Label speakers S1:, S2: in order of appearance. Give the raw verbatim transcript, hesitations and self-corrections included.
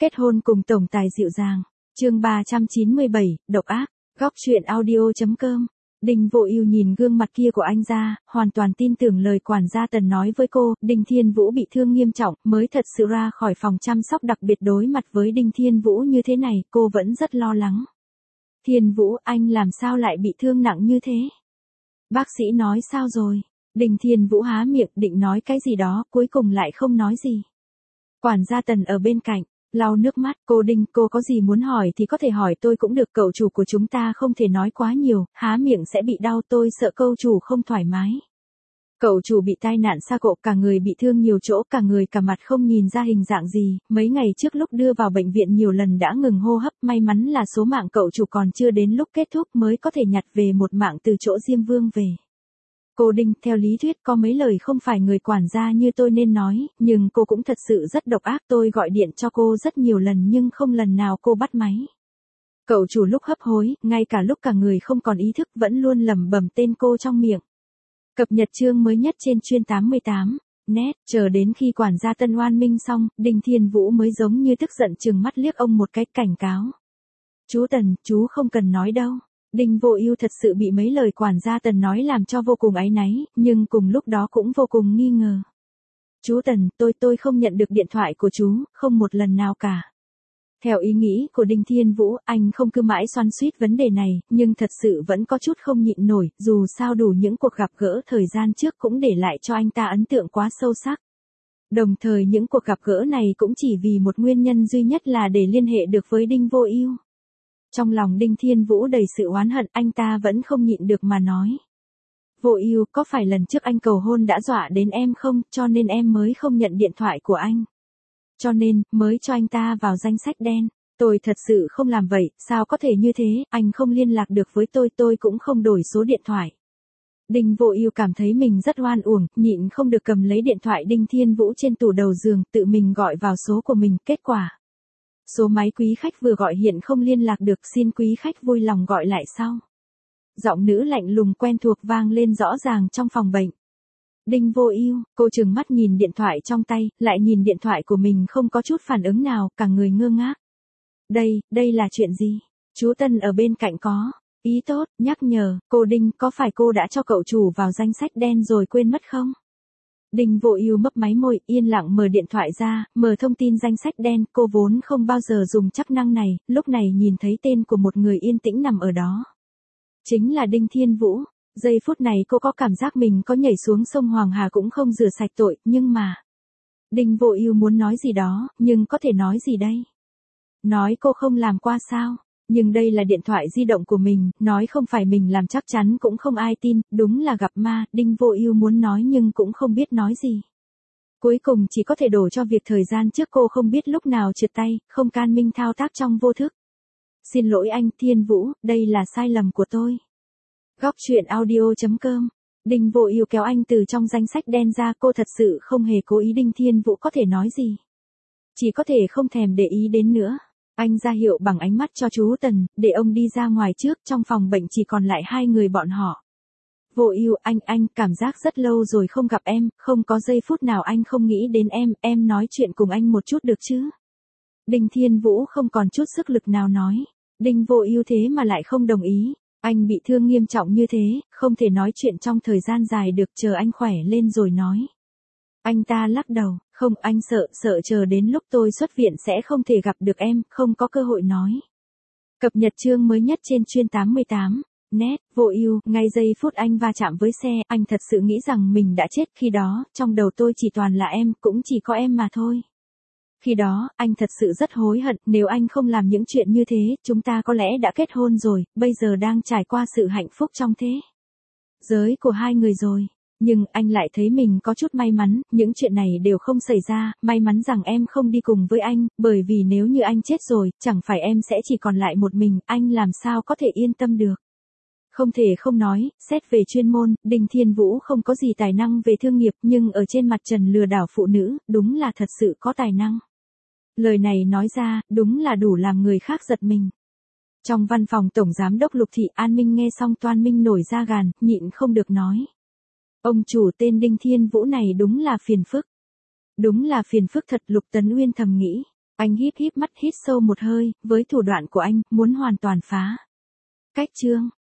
S1: Kết hôn cùng tổng tài dịu dàng. Chương ba trăm chín mươi bảy, độc ác. Góc truyện audio chấm com. Đinh Vô Ưu nhìn gương mặt kia của anh ra, hoàn toàn tin tưởng lời quản gia Tần nói với cô, Đinh Thiên Vũ bị thương nghiêm trọng, mới thật sự ra khỏi phòng chăm sóc đặc biệt đối mặt với Đinh Thiên Vũ như thế này, cô vẫn rất lo lắng. Thiên Vũ, anh làm sao lại bị thương nặng như thế? Bác sĩ nói sao rồi? Đinh Thiên Vũ há miệng định nói cái gì đó, cuối cùng lại không nói gì. Quản gia Tần ở bên cạnh, lau nước mắt, cô Đinh, cô có gì muốn hỏi thì có thể hỏi tôi cũng được, cậu chủ của chúng ta không thể nói quá nhiều, há miệng sẽ bị đau, tôi sợ cậu chủ không thoải mái. Cậu chủ bị tai nạn xa cộ, cả người bị thương nhiều chỗ, cả người cả mặt không nhìn ra hình dạng gì, mấy ngày trước lúc đưa vào bệnh viện nhiều lần đã ngừng hô hấp, may mắn là số mạng cậu chủ còn chưa đến lúc kết thúc mới có thể nhặt về một mạng từ chỗ Diêm Vương về. Cô Đinh, theo lý thuyết có mấy lời không phải người quản gia như tôi nên nói, nhưng cô cũng thật sự rất độc ác, tôi gọi điện cho cô rất nhiều lần nhưng không lần nào cô bắt máy. Cậu chủ lúc hấp hối, ngay cả lúc cả người không còn ý thức vẫn luôn lẩm bẩm tên cô trong miệng. Cập nhật chương mới nhất trên chuyên tám mươi tám, net, chờ đến khi quản gia Tân oan minh xong, Đinh Thiên Vũ mới giống như tức giận trừng mắt liếc ông một cái cảnh cáo. Chú Tần, chú không cần nói đâu. Đinh Vô Ưu thật sự bị mấy lời quản gia Tần nói làm cho vô cùng áy náy, nhưng cùng lúc đó cũng vô cùng nghi ngờ. Chú Tần, tôi tôi không nhận được điện thoại của chú, không một lần nào cả. Theo ý nghĩ của Đinh Thiên Vũ, anh không cứ mãi xoắn xuýt vấn đề này, nhưng thật sự vẫn có chút không nhịn nổi, dù sao đủ những cuộc gặp gỡ thời gian trước cũng để lại cho anh ta ấn tượng quá sâu sắc. Đồng thời những cuộc gặp gỡ này cũng chỉ vì một nguyên nhân duy nhất là để liên hệ được với Đinh Vô Ưu. Trong lòng Đinh Thiên Vũ đầy sự oán hận, anh ta vẫn không nhịn được mà nói. Vô Ưu, có phải lần trước anh cầu hôn đã dọa đến em không, cho nên em mới không nhận điện thoại của anh. Cho nên, mới cho anh ta vào danh sách đen. Tôi thật sự không làm vậy, sao có thể như thế, anh không liên lạc được với tôi, tôi cũng không đổi số điện thoại. Đinh Vô Ưu cảm thấy mình rất oan uổng, nhịn không được cầm lấy điện thoại Đinh Thiên Vũ trên tủ đầu giường, tự mình gọi vào số của mình, kết quả. Số máy quý khách vừa gọi hiện không liên lạc được, xin quý khách vui lòng gọi lại sau. Giọng nữ lạnh lùng quen thuộc vang lên rõ ràng trong phòng bệnh. Đinh Vô Ưu, cô trừng mắt nhìn điện thoại trong tay, lại nhìn điện thoại của mình không có chút phản ứng nào, cả người ngơ ngác. Đây, đây là chuyện gì? Chú Tân ở bên cạnh có ý tốt, nhắc nhở, cô Đinh, có phải cô đã cho cậu chủ vào danh sách đen rồi quên mất không? Đinh Vô Ưu mấp máy môi, yên lặng mở điện thoại ra, mở thông tin danh sách đen, cô vốn không bao giờ dùng chức năng này, lúc này nhìn thấy tên của một người yên tĩnh nằm ở đó. Chính là Đinh Thiên Vũ. Giây phút này cô có cảm giác mình có nhảy xuống sông Hoàng Hà cũng không rửa sạch tội, nhưng mà. Đinh Vô Ưu muốn nói gì đó, nhưng có thể nói gì đây? Nói cô không làm qua sao? Nhưng đây là điện thoại di động của mình, nói không phải mình làm chắc chắn cũng không ai tin, đúng là gặp ma, Đinh Vô Ưu muốn nói nhưng cũng không biết nói gì. Cuối cùng chỉ có thể đổ cho việc thời gian trước cô không biết lúc nào trượt tay, không can minh thao tác trong vô thức. Xin lỗi anh Thiên Vũ, đây là sai lầm của tôi. Góc truyện audio chấm com. Đinh Vô Ưu kéo anh từ trong danh sách đen ra, cô thật sự không hề cố ý, Đinh Thiên Vũ có thể nói gì. Chỉ có thể không thèm để ý đến nữa. Anh ra hiệu bằng ánh mắt cho chú Tần, để ông đi ra ngoài trước, trong phòng bệnh chỉ còn lại hai người bọn họ. Vô Ưu, anh, anh, cảm giác rất lâu rồi không gặp em, không có giây phút nào anh không nghĩ đến em, em nói chuyện cùng anh một chút được chứ? Đinh Thiên Vũ không còn chút sức lực nào nói. Đinh Vô Ưu thế mà lại không đồng ý. Anh bị thương nghiêm trọng như thế, không thể nói chuyện trong thời gian dài được, chờ anh khỏe lên rồi nói. Anh ta lắc đầu, không, anh sợ, sợ chờ đến lúc tôi xuất viện sẽ không thể gặp được em, không có cơ hội nói. Cập nhật chương mới nhất trên chuyên tám mươi tám, net, Vô Ưu, ngay giây phút anh va chạm với xe, anh thật sự nghĩ rằng mình đã chết, khi đó, trong đầu tôi chỉ toàn là em, cũng chỉ có em mà thôi. Khi đó, anh thật sự rất hối hận, nếu anh không làm những chuyện như thế, chúng ta có lẽ đã kết hôn rồi, bây giờ đang trải qua sự hạnh phúc trong thế giới của hai người rồi. Nhưng anh lại thấy mình có chút may mắn, những chuyện này đều không xảy ra, may mắn rằng em không đi cùng với anh, bởi vì nếu như anh chết rồi, chẳng phải em sẽ chỉ còn lại một mình, anh làm sao có thể yên tâm được. Không thể không nói, xét về chuyên môn, Đinh Thiên Vũ không có gì tài năng về thương nghiệp, nhưng ở trên mặt trần lừa đảo phụ nữ, đúng là thật sự có tài năng. Lời này nói ra, đúng là đủ làm người khác giật mình. Trong văn phòng Tổng Giám đốc Lục Thị, An Minh nghe xong toan minh nổi da gàn, nhịn không được nói. Ông chủ tên Đinh Thiên Vũ này đúng là phiền phức. Đúng là phiền phức thật, Lục Tấn Uyên thầm nghĩ. Anh híp híp mắt hít sâu một hơi, với thủ đoạn của anh, muốn hoàn toàn phá cách Trương